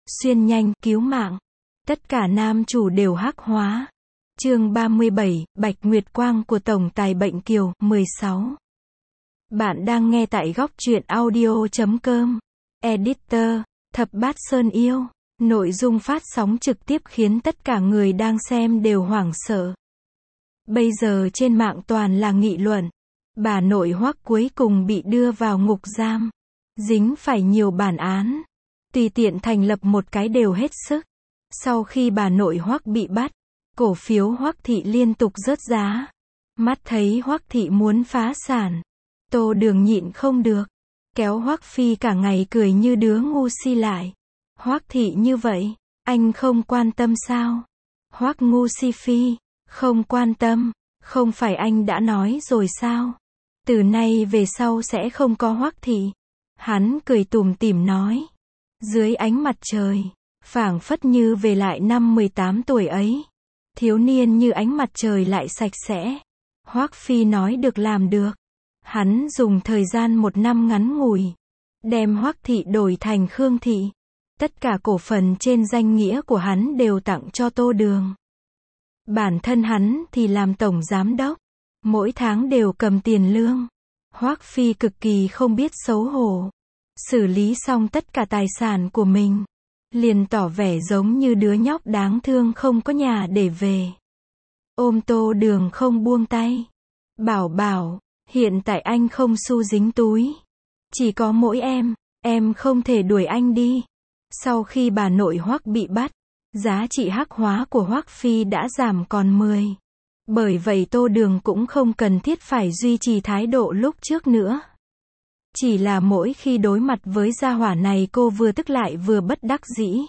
xuyên nhanh, cứu mạng. Tất cả nam chủ đều hắc hóa. Chương 37, Bạch Nguyệt Quang của Tổng tài Bệnh Kiều, 16. Bạn đang nghe tại góc truyện audio.com. Editor, Thập Bát Sơn Yêu. Nội dung phát sóng trực tiếp khiến tất cả người đang xem đều hoảng sợ. Bây giờ trên mạng toàn là nghị luận. Bà nội Hoắc cuối cùng bị đưa vào ngục giam. Dính phải nhiều bản án. Tùy tiện thành lập một cái đều hết sức. Sau khi bà nội Hoắc bị bắt, cổ phiếu Hoắc thị liên tục rớt giá. Mắt thấy Hoắc thị muốn phá sản. Tô Đường nhịn không được. Kéo Hoắc Phi cả ngày cười như đứa ngu si lại. Hoắc thị như vậy, anh không quan tâm sao? Hoắc ngu si Phi, không quan tâm, không phải anh đã nói rồi sao? Từ nay về sau sẽ không có Hoắc thị. Hắn cười tủm tỉm nói. Dưới ánh mặt trời, phảng phất như về lại năm 18 tuổi ấy. Thiếu niên như ánh mặt trời lại sạch sẽ. Hoắc Phi nói được làm được. Hắn dùng thời gian 1 năm ngắn ngủi, đem Hoắc thị đổi thành Khương thị. Tất cả cổ phần trên danh nghĩa của hắn đều tặng cho Tô Đường. Bản thân hắn thì làm tổng giám đốc, mỗi tháng đều cầm tiền lương. Hoắc Phi cực kỳ không biết xấu hổ. Xử lý xong tất cả tài sản của mình, liền tỏ vẻ giống như đứa nhóc đáng thương không có nhà để về. Ôm Tô Đường không buông tay. Bảo bảo, hiện tại anh không xu dính túi. Chỉ có mỗi em không thể đuổi anh đi. Sau khi bà nội Hoắc bị bắt, giá trị hắc hóa của Hoắc Phi đã giảm còn 10. Bởi vậy Tô Đường cũng không cần thiết phải duy trì thái độ lúc trước nữa. Chỉ là mỗi khi đối mặt với gia hỏa này cô vừa tức lại vừa bất đắc dĩ.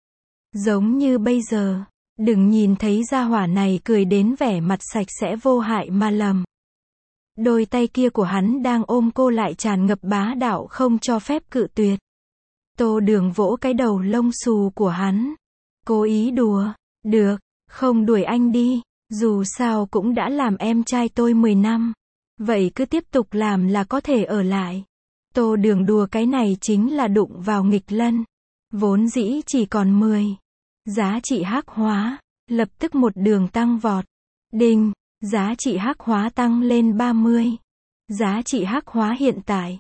Giống như bây giờ, đừng nhìn thấy gia hỏa này cười đến vẻ mặt sạch sẽ vô hại mà lầm. Đôi tay kia của hắn đang ôm cô lại tràn ngập bá đạo không cho phép cự tuyệt. Tô Đường vỗ cái đầu lông xù của hắn. Cố ý đùa. Được, không đuổi anh đi. Dù sao cũng đã làm em trai tôi 10 năm. Vậy cứ tiếp tục làm là có thể ở lại. Tô Đường đùa cái này chính là đụng vào nghịch lân. Vốn dĩ chỉ còn 10. Giá trị hắc hóa, lập tức một đường tăng vọt. Đinh, giá trị hắc hóa tăng lên 30. Giá trị hắc hóa hiện tại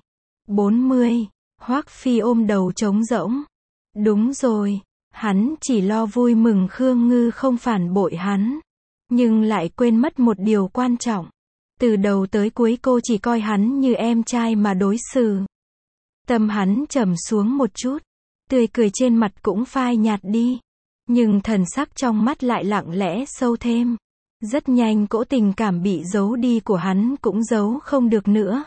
40. Hoắc Phi ôm đầu trống rỗng. Đúng rồi, hắn chỉ lo vui mừng Khương Ngư không phản bội hắn. Nhưng lại quên mất một điều quan trọng. Từ đầu tới cuối cô chỉ coi hắn như em trai mà đối xử. Tâm hắn trầm xuống một chút. Tươi cười trên mặt cũng phai nhạt đi. Nhưng thần sắc trong mắt lại lặng lẽ sâu thêm. Rất nhanh cỗ tình cảm bị giấu đi của hắn cũng giấu không được nữa.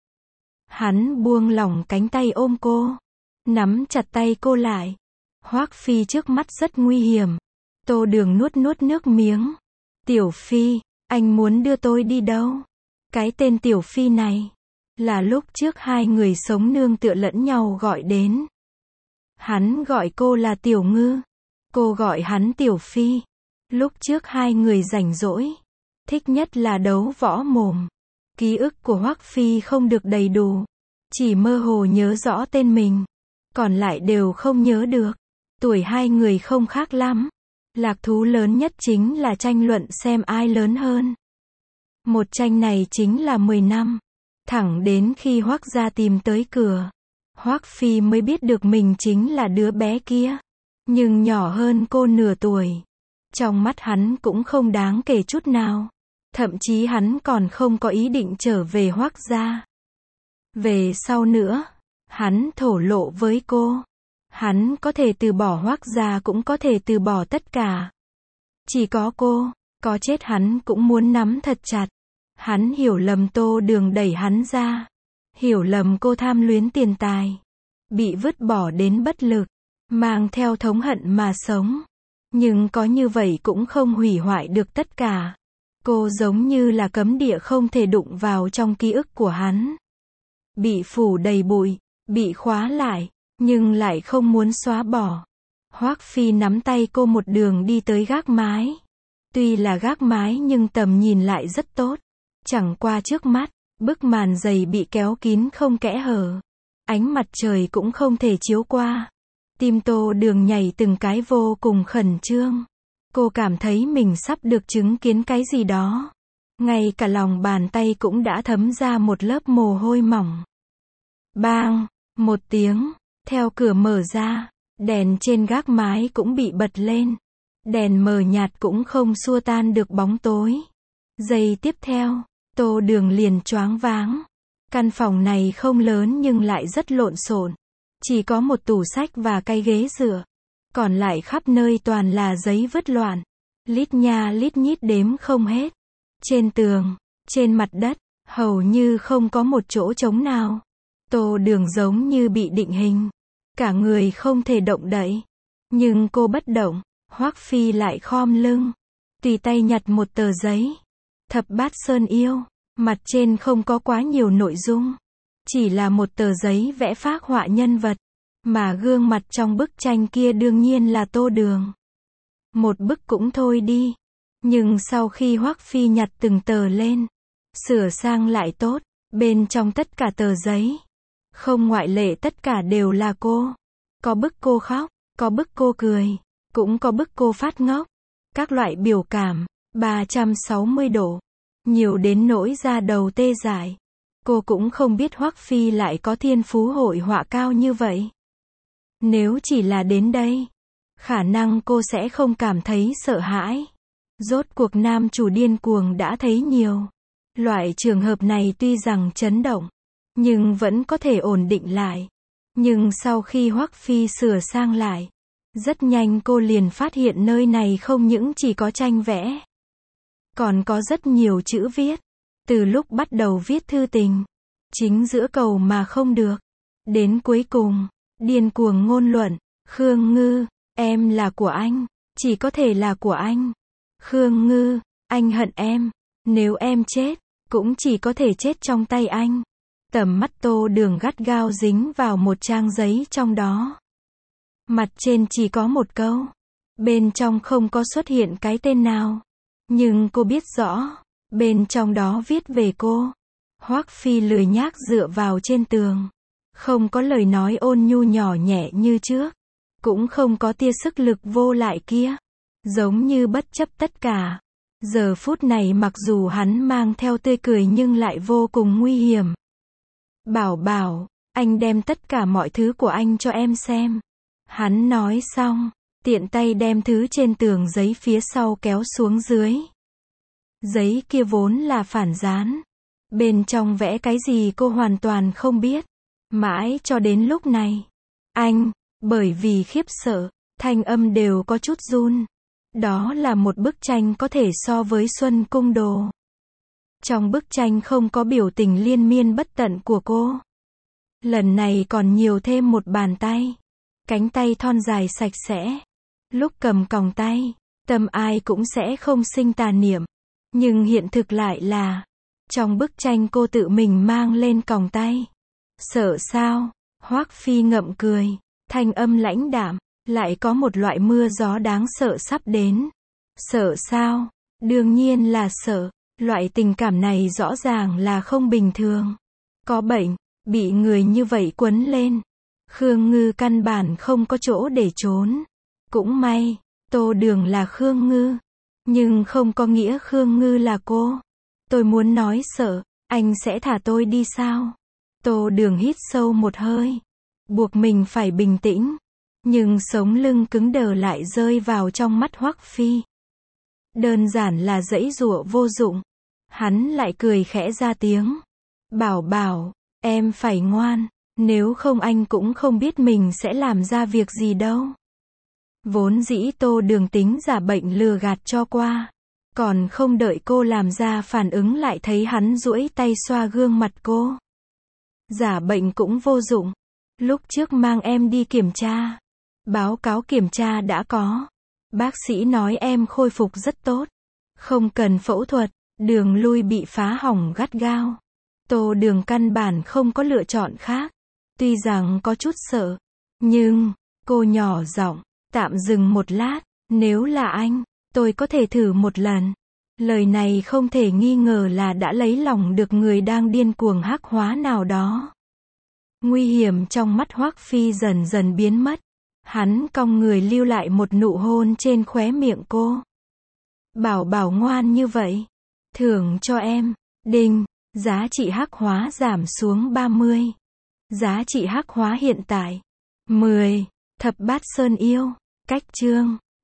Hắn buông lỏng cánh tay ôm cô. Nắm chặt tay cô lại. Hoắc Phi trước mắt rất nguy hiểm. Tô Đường nuốt nước miếng. Tiểu Phi, anh muốn đưa tôi đi đâu? Cái tên Tiểu Phi này là lúc trước hai người sống nương tựa lẫn nhau gọi đến. Hắn gọi cô là Tiểu Ngư. Cô gọi hắn Tiểu Phi. Lúc trước hai người rảnh rỗi, thích nhất là đấu võ mồm. Ký ức của Hoắc Phi không được đầy đủ. Chỉ mơ hồ nhớ rõ tên mình. Còn lại đều không nhớ được. Tuổi hai người không khác lắm. Lạc thú lớn nhất chính là tranh luận xem ai lớn hơn. Một tranh này chính là 10 năm. Thẳng đến khi Hoắc gia tìm tới cửa, Hoắc Phi mới biết được mình chính là đứa bé kia. Nhưng nhỏ hơn cô nửa tuổi. Trong mắt hắn cũng không đáng kể chút nào. Thậm chí hắn còn không có ý định trở về Hoắc gia. Về sau nữa, hắn thổ lộ với cô. Hắn có thể từ bỏ Hoắc gia cũng có thể từ bỏ tất cả. Chỉ có cô, có chết hắn cũng muốn nắm thật chặt. Hắn hiểu lầm Tô Đường đẩy hắn ra. Hiểu lầm cô tham luyến tiền tài. Bị vứt bỏ đến bất lực. Mang theo thống hận mà sống. Nhưng có như vậy cũng không hủy hoại được tất cả. Cô giống như là cấm địa không thể đụng vào trong ký ức của hắn. Bị phủ đầy bụi, bị khóa lại, nhưng lại không muốn xóa bỏ. Hoắc Phi nắm tay cô một đường đi tới gác mái. Tuy là gác mái nhưng tầm nhìn lại rất tốt. Chẳng qua trước mắt, bức màn dày bị kéo kín không kẽ hở. Ánh mặt trời cũng không thể chiếu qua. Tim Tô Đường nhảy từng cái vô cùng khẩn trương. Cô cảm thấy mình sắp được chứng kiến cái gì đó. Ngay cả lòng bàn tay cũng đã thấm ra một lớp mồ hôi mỏng. Bang! Một tiếng, theo cửa mở ra, đèn trên gác mái cũng bị bật lên. Đèn mờ nhạt cũng không xua tan được bóng tối. Giây tiếp theo, Tô Đường liền choáng váng. Căn phòng này không lớn nhưng lại rất lộn xộn. Chỉ có một tủ sách và cái ghế dựa. Còn lại khắp nơi toàn là giấy vứt loạn. Lít nha lít nhít đếm không hết. Trên tường, trên mặt đất, hầu như không có một chỗ trống nào. Tô Đường giống như bị định hình. Cả người không thể động đậy. Nhưng cô bất động. Hoắc Phi lại khom lưng. Tùy tay nhặt một tờ giấy. Thập bát sơn yêu. Mặt trên không có quá nhiều nội dung. Chỉ là một tờ giấy vẽ phác họa nhân vật. Mà gương mặt trong bức tranh kia đương nhiên là Tô Đường. Một bức cũng thôi đi. Nhưng sau khi Hoắc Phi nhặt từng tờ lên, sửa sang lại tốt, bên trong tất cả tờ giấy, không ngoại lệ tất cả đều là cô. Có bức cô khóc, có bức cô cười, cũng có bức cô phát ngốc. Các loại biểu cảm, 360 độ. Nhiều đến nỗi da đầu tê dại. Cô cũng không biết Hoắc Phi lại có thiên phú hội họa cao như vậy. Nếu chỉ là đến đây, khả năng cô sẽ không cảm thấy sợ hãi. Rốt cuộc nam chủ điên cuồng đã thấy nhiều. Loại trường hợp này tuy rằng chấn động, nhưng vẫn có thể ổn định lại. Nhưng sau khi Hoắc Phi sửa sang lại, rất nhanh cô liền phát hiện nơi này không những chỉ có tranh vẽ, còn có rất nhiều chữ viết. Từ lúc bắt đầu viết thư tình, chính giữa cầu mà không được, đến cuối cùng, điên cuồng ngôn luận. Khương Ngư, em là của anh, chỉ có thể là của anh. Khương Ngư, anh hận em, nếu em chết, cũng chỉ có thể chết trong tay anh. Tầm mắt Tô Đường gắt gao dính vào một trang giấy trong đó. Mặt trên chỉ có một câu, bên trong không có xuất hiện cái tên nào. Nhưng cô biết rõ, bên trong đó viết về cô. Hoắc Phi lười nhác dựa vào trên tường. Không có lời nói ôn nhu nhỏ nhẹ như trước. Cũng không có tia sức lực vô lại kia. Giống như bất chấp tất cả. Giờ phút này mặc dù hắn mang theo tươi cười nhưng lại vô cùng nguy hiểm. Bảo bảo, anh đem tất cả mọi thứ của anh cho em xem. Hắn nói xong, tiện tay đem thứ trên tường giấy phía sau kéo xuống dưới. Giấy kia vốn là phản dán. Bên trong vẽ cái gì cô hoàn toàn không biết. Mãi cho đến lúc này. Anh, bởi vì khiếp sợ, thanh âm đều có chút run. Đó là một bức tranh có thể so với Xuân Cung Đồ. Trong bức tranh không có biểu tình liên miên bất tận của cô. Lần này còn nhiều thêm một bàn tay. Cánh tay thon dài sạch sẽ. Lúc cầm còng tay, tâm ai cũng sẽ không sinh tà niệm. Nhưng hiện thực lại là, trong bức tranh cô tự mình mang lên còng tay. Sợ sao? Hoắc Phi ngậm cười, thanh âm lãnh đạm, lại có một loại mưa gió đáng sợ sắp đến. Sợ sao? Đương nhiên là sợ. Loại tình cảm này rõ ràng là không bình thường. Có bệnh, bị người như vậy quấn lên. Khương Ngư căn bản không có chỗ để trốn. Cũng may, Tô Đường là Khương Ngư. Nhưng không có nghĩa Khương Ngư là cô. Tôi muốn nói sợ, anh sẽ thả tôi đi sao? Tô Đường hít sâu một hơi. Buộc mình phải bình tĩnh. Nhưng sống lưng cứng đờ lại rơi vào trong mắt Hoắc Phi. Đơn giản là giãy giụa vô dụng. Hắn lại cười khẽ ra tiếng. Bảo bảo, em phải ngoan. Nếu không anh cũng không biết mình sẽ làm ra việc gì đâu. Vốn dĩ Tô Đường tính giả bệnh lừa gạt cho qua. Còn không đợi cô làm ra phản ứng lại thấy hắn duỗi tay xoa gương mặt cô. Giả bệnh cũng vô dụng. Lúc trước mang em đi kiểm tra. Báo cáo kiểm tra đã có. Bác sĩ nói em khôi phục rất tốt. Không cần phẫu thuật. Đường lui bị phá hỏng gắt gao. Tô Đường căn bản không có lựa chọn khác. Tuy rằng có chút sợ. Nhưng, cô nhỏ giọng, tạm dừng một lát. Nếu là anh, tôi có thể thử một lần. Lời này không thể nghi ngờ là đã lấy lòng được người đang điên cuồng hắc hóa nào đó. Nguy hiểm trong mắt Hoắc Phi dần dần biến mất. Hắn cong người lưu lại một nụ hôn trên khóe miệng cô. Bảo bảo ngoan như vậy. Thưởng cho em. Đinh. Giá trị hắc hóa giảm xuống 30. Giá trị hắc hóa hiện tại 10. Thập bát sơn yêu. Cách chương